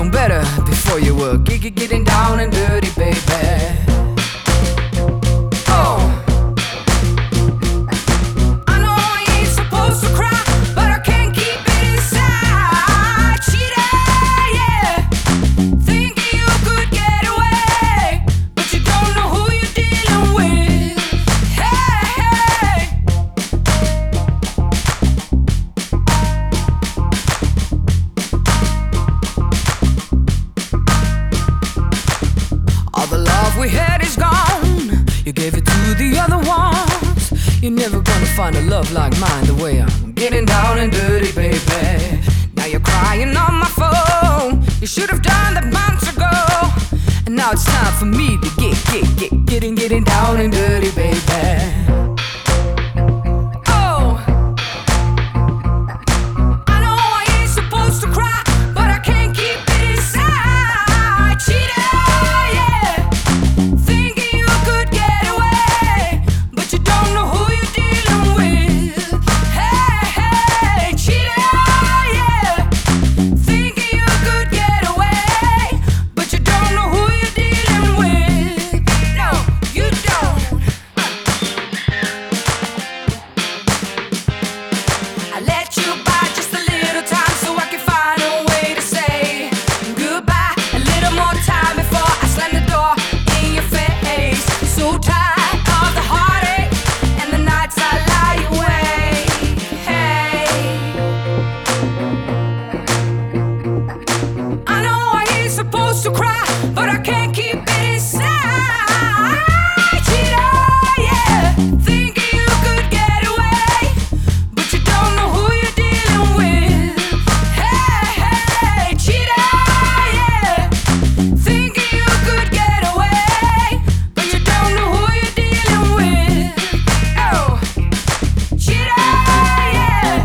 known better before you were getting down and dirty, baby. We had is gone. You gave it to the other ones. You're never gonna find a love like mine the way I'm getting down and dirty, baby. Now you're crying on my phone. You should have done that months ago. And now it's time for me to getting down and dirty, baby. To cry, but I can't keep it inside. Cheater, yeah, thinking you could get away, but you don't know who you're dealing with. Hey, cheater, yeah, thinking you could get away, but you don't know who you're dealing with. Oh, cheater, yeah.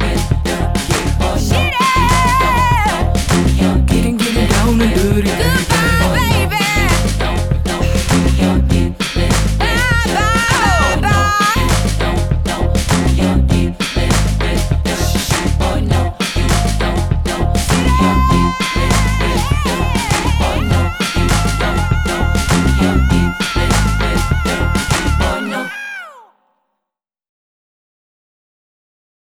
Getting down and dirty.